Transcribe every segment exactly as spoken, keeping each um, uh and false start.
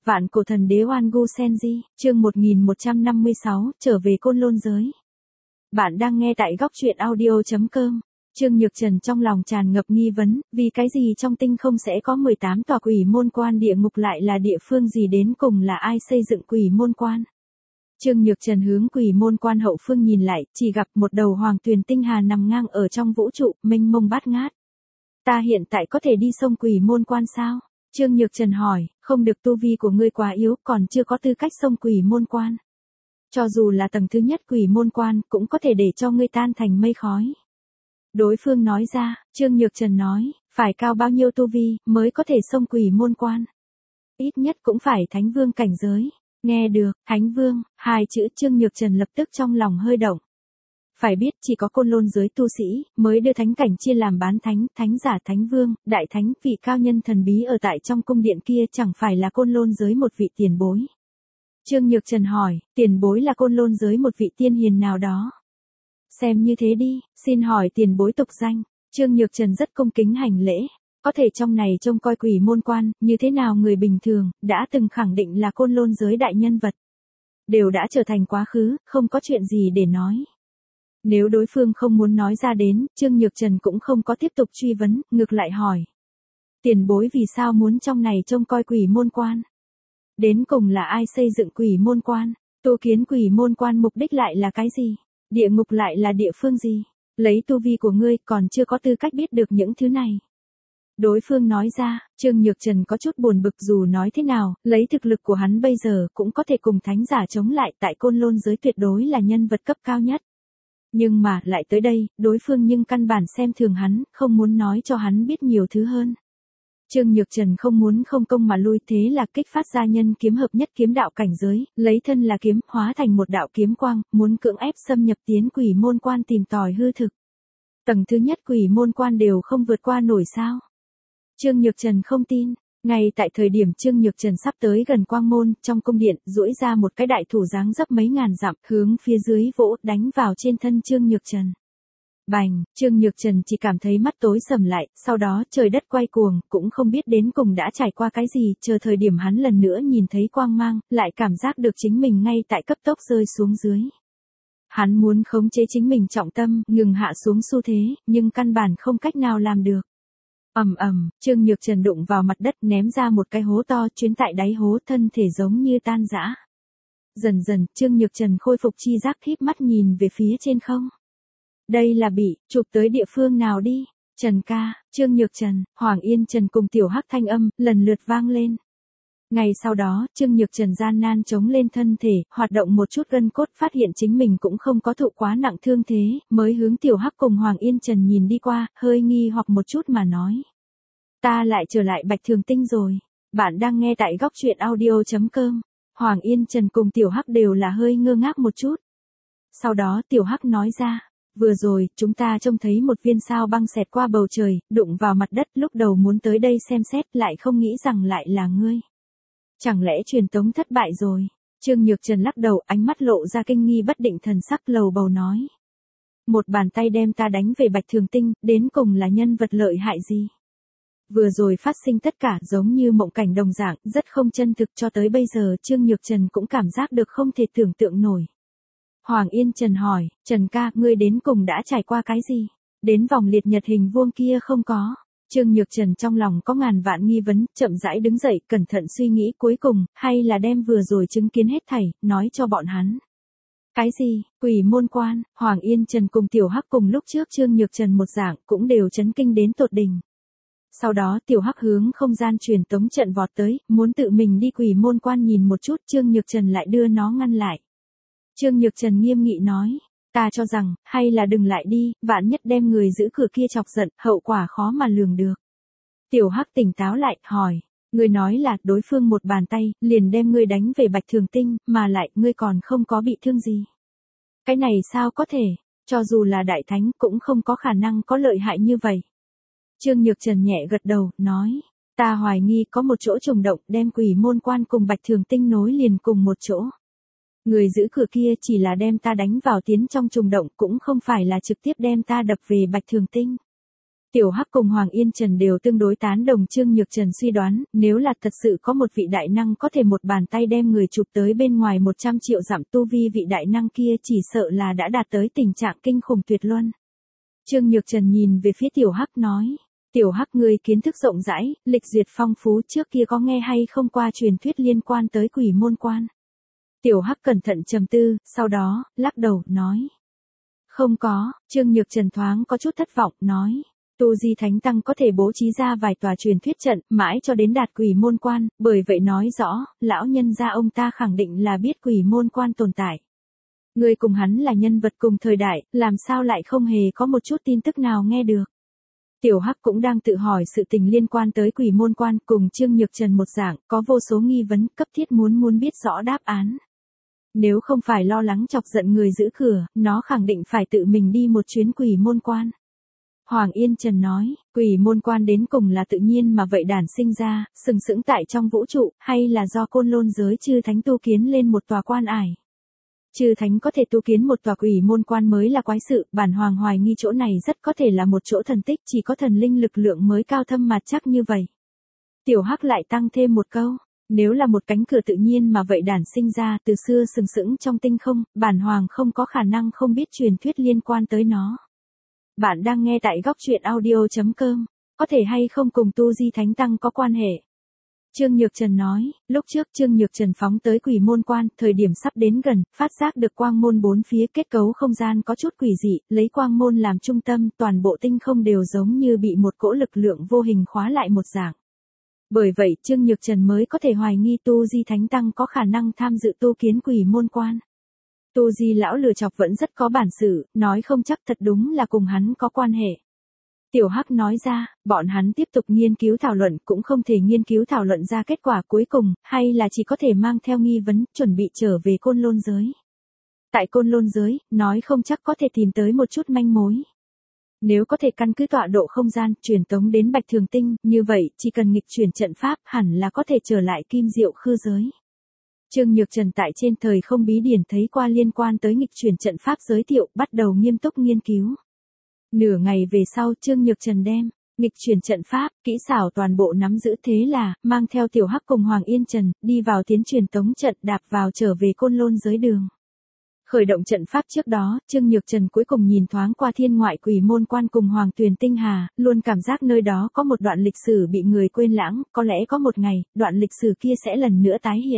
Vạn cổ thần đế Oan Gu Senji, chương một nghìn một trăm năm mươi sáu, trở về Côn Lôn giới. Bạn đang nghe tại góc truyện audio chấm com. Trương Nhược Trần trong lòng tràn ngập nghi vấn, vì cái gì trong tinh không sẽ có mười tám tòa quỷ môn quan, địa ngục lại là địa phương gì, đến cùng là ai xây dựng quỷ môn quan? Trương Nhược Trần hướng quỷ môn quan hậu phương nhìn lại, chỉ gặp một đầu hoàng tuyền tinh hà nằm ngang ở trong vũ trụ, mênh mông bát ngát. Ta hiện tại có thể đi sông quỷ môn quan sao? Trương Nhược Trần hỏi, không được, tu vi của ngươi quá yếu, còn chưa có tư cách xông quỷ môn quan. Cho dù là tầng thứ nhất quỷ môn quan, cũng có thể để cho ngươi tan thành mây khói. Đối phương nói ra, Trương Nhược Trần nói, phải cao bao nhiêu tu vi, mới có thể xông quỷ môn quan. Ít nhất cũng phải thánh vương cảnh giới. Nghe được, thánh vương, hai chữ Trương Nhược Trần lập tức trong lòng hơi động. Phải biết chỉ có Côn Lôn giới tu sĩ, mới đưa thánh cảnh chia làm bán thánh, thánh giả, thánh vương, đại thánh, vị cao nhân thần bí ở tại trong cung điện kia chẳng phải là Côn Lôn giới một vị tiền bối. Trương Nhược Trần hỏi, tiền bối là Côn Lôn giới một vị tiên hiền nào đó? Xem như thế đi, xin hỏi tiền bối tục danh. Trương Nhược Trần rất cung kính hành lễ. Có thể trong này trông coi quỷ môn quan, như thế nào người bình thường, đã từng khẳng định là Côn Lôn giới đại nhân vật. Đều đã trở thành quá khứ, không có chuyện gì để nói. Nếu đối phương không muốn nói ra đến, Trương Nhược Trần cũng không có tiếp tục truy vấn, ngược lại hỏi. Tiền bối vì sao muốn trong này trông coi quỷ môn quan? Đến cùng là ai xây dựng quỷ môn quan? Tu kiến quỷ môn quan mục đích lại là cái gì? Địa ngục lại là địa phương gì? Lấy tu vi của ngươi còn chưa có tư cách biết được những thứ này. Đối phương nói ra, Trương Nhược Trần có chút buồn bực, dù nói thế nào, lấy thực lực của hắn bây giờ cũng có thể cùng thánh giả chống lại, tại Côn Lôn giới tuyệt đối là nhân vật cấp cao nhất. Nhưng mà, lại tới đây, đối phương nhưng căn bản xem thường hắn, không muốn nói cho hắn biết nhiều thứ hơn. Trương Nhược Trần không muốn không công mà lui, thế là kích phát ra nhân kiếm hợp nhất kiếm đạo cảnh giới, lấy thân là kiếm, hóa thành một đạo kiếm quang, muốn cưỡng ép xâm nhập tiến quỷ môn quan tìm tòi hư thực. Tầng thứ nhất quỷ môn quan đều không vượt qua nổi sao? Trương Nhược Trần không tin. Ngay tại thời điểm Trương Nhược Trần sắp tới gần quang môn, trong cung điện, duỗi ra một cái đại thủ dáng dấp mấy ngàn dặm, hướng phía dưới vỗ, đánh vào trên thân Trương Nhược Trần. Bành, Trương Nhược Trần chỉ cảm thấy mắt tối sầm lại, sau đó trời đất quay cuồng, cũng không biết đến cùng đã trải qua cái gì, chờ thời điểm hắn lần nữa nhìn thấy quang mang, lại cảm giác được chính mình ngay tại cấp tốc rơi xuống dưới. Hắn muốn khống chế chính mình trọng tâm, ngừng hạ xuống xu thế, nhưng căn bản không cách nào làm được. Ầm ầm, Trương Nhược Trần đụng vào mặt đất, ném ra một cái hố to, chuyến tại đáy hố, thân thể giống như tan rã. Dần dần, Trương Nhược Trần khôi phục chi giác, híp mắt nhìn về phía trên không. Đây là bị chụp tới địa phương nào đi? Trần ca, Trương Nhược Trần, Hoàng Yên Trần cùng Tiểu Hắc thanh âm lần lượt vang lên. Ngày sau đó, Trương Nhược Trần gian nan chống lên thân thể, hoạt động một chút gân cốt, phát hiện chính mình cũng không có thụ quá nặng thương thế, mới hướng Tiểu Hắc cùng Hoàng Yên Trần nhìn đi qua, hơi nghi hoặc một chút mà nói. Ta lại trở lại Bạch Thường Tinh rồi. Bạn đang nghe tại góc truyện audio chấm com. Hoàng Yên Trần cùng Tiểu Hắc đều là hơi ngơ ngác một chút. Sau đó Tiểu Hắc nói ra. Vừa rồi, chúng ta trông thấy một viên sao băng xẹt qua bầu trời, đụng vào mặt đất, lúc đầu muốn tới đây xem xét, lại không nghĩ rằng lại là ngươi. Chẳng lẽ truyền tống thất bại rồi? Trương Nhược Trần lắc đầu, ánh mắt lộ ra kinh nghi bất định, thần sắc lầu bầu nói. Một bàn tay đem ta đánh về Bạch Thường Tinh, đến cùng là nhân vật lợi hại gì? Vừa rồi phát sinh tất cả giống như mộng cảnh đồng dạng, rất không chân thực, cho tới bây giờ Trương Nhược Trần cũng cảm giác được không thể tưởng tượng nổi. Hoàng Yên Trần hỏi, Trần ca, ngươi đến cùng đã trải qua cái gì? Đến vòng liệt nhật hình vuông kia không có? Trương Nhược Trần trong lòng có ngàn vạn nghi vấn, chậm rãi đứng dậy, cẩn thận suy nghĩ, cuối cùng, hay là đem vừa rồi chứng kiến hết thảy, nói cho bọn hắn. Cái gì? Quỷ môn quan? Hoàng Yên Trần cùng Tiểu Hắc cùng lúc trước Trương Nhược Trần một dạng, cũng đều chấn kinh đến tột đỉnh. Sau đó Tiểu Hắc hướng không gian truyền tống trận vọt tới, muốn tự mình đi quỷ môn quan nhìn một chút, Trương Nhược Trần lại đưa nó ngăn lại. Trương Nhược Trần nghiêm nghị nói, ta cho rằng, hay là đừng lại đi, vạn nhất đem người giữ cửa kia chọc giận, hậu quả khó mà lường được. Tiểu Hắc tỉnh táo lại, hỏi, ngươi nói là đối phương một bàn tay, liền đem ngươi đánh về Bạch Thường Tinh, mà lại, ngươi còn không có bị thương gì. Cái này sao có thể, cho dù là đại thánh cũng không có khả năng có lợi hại như vậy. Trương Nhược Trần nhẹ gật đầu, nói, ta hoài nghi có một chỗ trùng động, đem quỷ môn quan cùng Bạch Thường Tinh nối liền cùng một chỗ. Người giữ cửa kia chỉ là đem ta đánh vào tiến trong trùng động, cũng không phải là trực tiếp đem ta đập về Bạch Thường Tinh. Tiểu Hắc cùng Hoàng Yên Trần đều tương đối tán đồng Trương Nhược Trần suy đoán, nếu là thật sự có một vị đại năng có thể một bàn tay đem người chụp tới bên ngoài một trăm triệu dặm tu vi, vị đại năng kia chỉ sợ là đã đạt tới tình trạng kinh khủng tuyệt luân. Trương Nhược Trần nhìn về phía Tiểu Hắc nói, Tiểu Hắc người kiến thức rộng rãi, lịch duyệt phong phú, trước kia có nghe hay không qua truyền thuyết liên quan tới Quỷ Môn Quan? Tiểu Hắc cẩn thận trầm tư, sau đó, lắc đầu, nói. Không có. Trương Nhược Trần thoáng có chút thất vọng, nói. Tu Di Thánh Tăng có thể bố trí ra vài tòa truyền thuyết trận, mãi cho đến đạt Quỷ Môn Quan, bởi vậy nói rõ, lão nhân gia ông ta khẳng định là biết Quỷ Môn Quan tồn tại. Người cùng hắn là nhân vật cùng thời đại, làm sao lại không hề có một chút tin tức nào nghe được. Tiểu Hắc cũng đang tự hỏi sự tình liên quan tới Quỷ Môn Quan, cùng Trương Nhược Trần một dạng, có vô số nghi vấn, cấp thiết muốn muốn biết rõ đáp án. Nếu không phải lo lắng chọc giận người giữ cửa, nó khẳng định phải tự mình đi một chuyến Quỷ Môn Quan. Hoàng Yên Trần nói, Quỷ Môn Quan đến cùng là tự nhiên mà vậy đản sinh ra, sừng sững tại trong vũ trụ, hay là do Côn Lôn giới chư thánh tu kiến lên một tòa quan ải? Chư thánh có thể tu kiến một tòa Quỷ Môn Quan mới là quái sự, bản Hoàng hoài nghi chỗ này rất có thể là một chỗ thần tích, chỉ có thần linh lực lượng mới cao thâm mặt chắc như vậy. Tiểu Hắc lại tăng thêm một câu, nếu là một cánh cửa tự nhiên mà vậy đản sinh ra, từ xưa sừng sững trong tinh không, bản Hoàng không có khả năng không biết truyền thuyết liên quan tới nó. Bạn đang nghe tại góc truyện audio chấm com, có thể hay không cùng Tu Di Thánh Tăng có quan hệ? Trương Nhược Trần nói, lúc trước Trương Nhược Trần phóng tới Quỷ Môn Quan, thời điểm sắp đến gần, phát giác được quang môn bốn phía kết cấu không gian có chút quỷ dị, lấy quang môn làm trung tâm, toàn bộ tinh không đều giống như bị một cỗ lực lượng vô hình khóa lại một dạng. Bởi vậy, Trương Nhược Trần mới có thể hoài nghi Tu Di Thánh Tăng có khả năng tham dự tu kiến Quỷ Môn Quan. Tu Di lão lừa chọc vẫn rất có bản sự, nói không chắc thật đúng là cùng hắn có quan hệ. Tiểu Hắc nói ra, bọn hắn tiếp tục nghiên cứu thảo luận, cũng không thể nghiên cứu thảo luận ra kết quả cuối cùng, hay là chỉ có thể mang theo nghi vấn, chuẩn bị trở về Côn Lôn giới. Tại Côn Lôn giới, nói không chắc có thể tìm tới một chút manh mối. Nếu có thể căn cứ tọa độ không gian, truyền tống đến Bạch Thường Tinh, như vậy, chỉ cần nghịch chuyển trận pháp, hẳn là có thể trở lại Kim Diệu Khư giới. Trương Nhược Trần tại trên thời không bí điển thấy qua liên quan tới nghịch chuyển trận pháp giới thiệu, bắt đầu nghiêm túc nghiên cứu. Nửa ngày về sau, Trương Nhược Trần đem nghịch chuyển trận pháp, kỹ xảo toàn bộ nắm giữ, thế là mang theo Tiểu Hắc cùng Hoàng Yên Trần đi vào tiến truyền tống trận, đạp vào trở về Côn Lôn giới đường. Khởi động trận pháp trước đó, Trương Nhược Trần cuối cùng nhìn thoáng qua thiên ngoại Quỷ Môn Quan cùng Hoàng Tuyền Tinh Hà, luôn cảm giác nơi đó có một đoạn lịch sử bị người quên lãng, có lẽ có một ngày, đoạn lịch sử kia sẽ lần nữa tái hiện.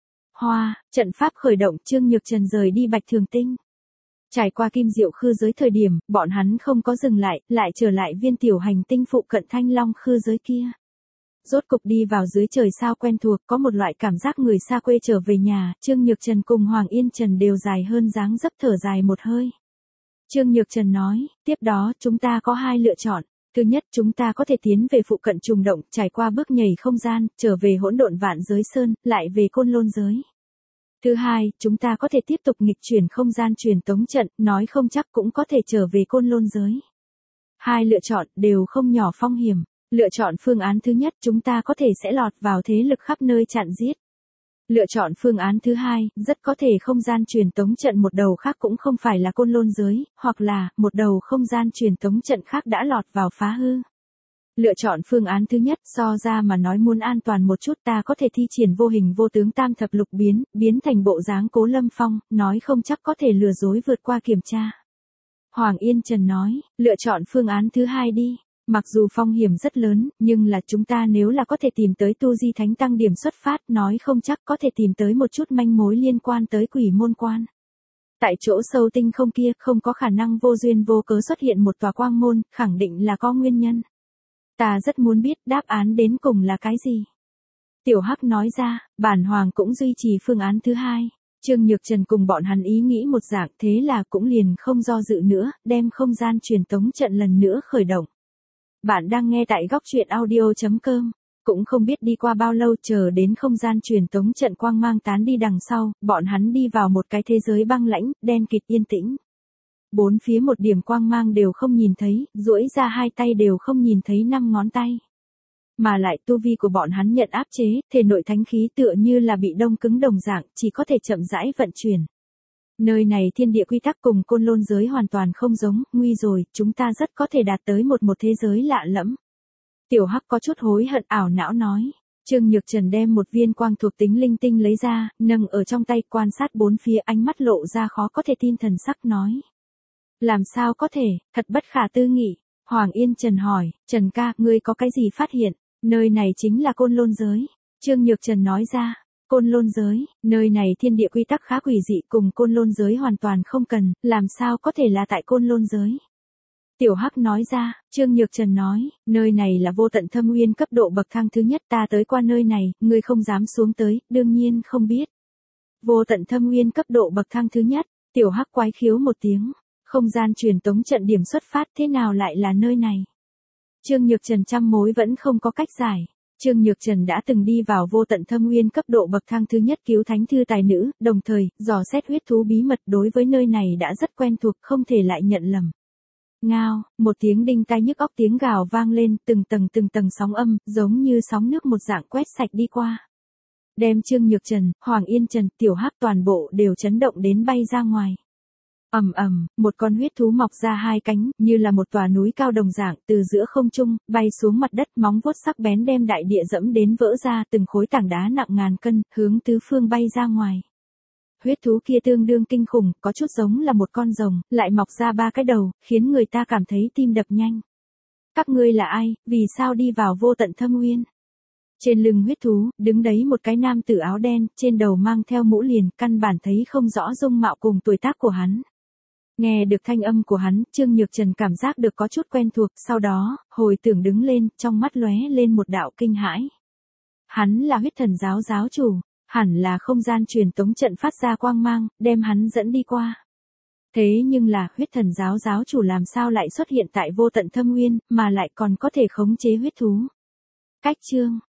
Hoa, trận pháp khởi động, Trương Nhược Trần rời đi Bạch Thường Tinh. Trải qua Kim Diệu Khư giới thời điểm, bọn hắn không có dừng lại, lại trở lại viên tiểu hành tinh phụ cận Thanh Long Khư giới kia. Rốt cục đi vào dưới trời sao quen thuộc, có một loại cảm giác người xa quê trở về nhà, Trương Nhược Trần cùng Hoàng Yên Trần đều dài hơn dáng dấp thở dài một hơi. Trương Nhược Trần nói, tiếp đó chúng ta có hai lựa chọn. Thứ nhất, chúng ta có thể tiến về phụ cận trùng động, trải qua bước nhảy không gian, trở về hỗn độn vạn giới sơn, lại về Côn Lôn giới. Thứ hai, chúng ta có thể tiếp tục nghịch chuyển không gian truyền tống trận, nói không chắc cũng có thể trở về Côn Lôn giới. Hai lựa chọn đều không nhỏ phong hiểm. Lựa chọn phương án thứ nhất, chúng ta có thể sẽ lọt vào thế lực khắp nơi chặn giết. Lựa chọn phương án thứ hai, rất có thể không gian truyền tống trận một đầu khác cũng không phải là Côn Lôn giới, hoặc là một đầu không gian truyền tống trận khác đã lọt vào phá hư. Lựa chọn phương án thứ nhất, so ra mà nói muốn an toàn một chút, ta có thể thi triển vô hình vô tướng tam thập lục biến, biến thành bộ dáng Cố Lâm Phong, nói không chắc có thể lừa dối vượt qua kiểm tra. Hoàng Yên Trần nói, lựa chọn phương án thứ hai đi. Mặc dù phong hiểm rất lớn, nhưng là chúng ta nếu là có thể tìm tới Tu Di Thánh Tăng điểm xuất phát, nói không chắc có thể tìm tới một chút manh mối liên quan tới Quỷ Môn Quan. Tại chỗ sâu tinh không kia, không có khả năng vô duyên vô cớ xuất hiện một tòa quang môn, khẳng định là có nguyên nhân. Ta rất muốn biết đáp án đến cùng là cái gì. Tiểu Hắc nói ra, bản Hoàng cũng duy trì phương án thứ hai. Trương Nhược Trần cùng bọn hắn ý nghĩ một dạng, thế là cũng liền không do dự nữa, đem không gian truyền tống trận lần nữa khởi động. Bạn đang nghe tại góc truyện audio chấm com. Cũng không biết đi qua bao lâu, chờ đến không gian truyền tống trận quang mang tán đi đằng sau, bọn hắn đi vào một cái thế giới băng lãnh, đen kịt yên tĩnh. Bốn phía một điểm quang mang đều không nhìn thấy, duỗi ra hai tay đều không nhìn thấy năm ngón tay. Mà lại tu vi của bọn hắn nhận áp chế, thể nội thánh khí tựa như là bị đông cứng đồng dạng, chỉ có thể chậm rãi vận chuyển. Nơi này thiên địa quy tắc cùng côn lôn giới hoàn toàn không giống, nguy rồi, chúng ta rất có thể đạt tới một một thế giới lạ lẫm. Tiểu Hắc có chút hối hận ảo não nói. Trương Nhược Trần đem một viên quang thuộc tính linh tinh lấy ra, nâng ở trong tay quan sát bốn phía, ánh mắt lộ ra khó có thể tin thần sắc nói. Làm sao có thể, thật bất khả tư nghị. Hoàng Yên Trần hỏi, Trần ca, ngươi có cái gì phát hiện? Nơi này chính là côn lôn giới. Trương Nhược Trần nói ra, côn lôn giới, nơi này thiên địa quy tắc khá quỷ dị cùng côn lôn giới hoàn toàn không cần, làm sao có thể là tại côn lôn giới? Tiểu Hắc nói ra, Trương Nhược Trần nói, nơi này là vô tận thâm uyên cấp độ bậc thang thứ nhất, ta tới qua nơi này, ngươi không dám xuống tới, đương nhiên không biết. Vô tận thâm uyên cấp độ bậc thang thứ nhất, Tiểu Hắc quái khiếu một tiếng, không gian truyền tống trận điểm xuất phát thế nào lại là nơi này? Trương Nhược Trần trăm mối vẫn không có cách giải. Trương Nhược Trần đã từng đi vào vô tận thâm uyên cấp độ bậc thang thứ nhất cứu thánh thư tài nữ, đồng thời, dò xét huyết thú bí mật đối với nơi này đã rất quen thuộc, không thể lại nhận lầm. Ngao, một tiếng đinh tai nhức óc tiếng gào vang lên, từng tầng từng tầng sóng âm, giống như sóng nước một dạng quét sạch đi qua. Đem Trương Nhược Trần, Hoàng Yên Trần, Tiểu Hắc toàn bộ đều chấn động đến bay ra ngoài. Ầm ầm, một con huyết thú mọc ra hai cánh, như là một tòa núi cao đồng dạng, từ giữa không trung bay xuống mặt đất, móng vuốt sắc bén đem đại địa dẫm đến vỡ ra, từng khối tảng đá nặng ngàn cân, hướng tứ phương bay ra ngoài. Huyết thú kia tương đương kinh khủng, có chút giống là một con rồng, lại mọc ra ba cái đầu, khiến người ta cảm thấy tim đập nhanh. Các ngươi là ai, vì sao đi vào vô tận thâm uyên? Trên lưng huyết thú, đứng đấy một cái nam tử áo đen, trên đầu mang theo mũ liền, căn bản thấy không rõ dung mạo cùng tuổi tác của hắn. Nghe được thanh âm của hắn, Trương Nhược Trần cảm giác được có chút quen thuộc, sau đó, hồi tưởng đứng lên, trong mắt lóe lên một đạo kinh hãi. Hắn là huyết thần giáo giáo chủ, hẳn là không gian truyền tống trận phát ra quang mang, đem hắn dẫn đi qua. Thế nhưng là, huyết thần giáo giáo chủ làm sao lại xuất hiện tại vô tận thâm uyên, mà lại còn có thể khống chế huyết thú. Cách chương,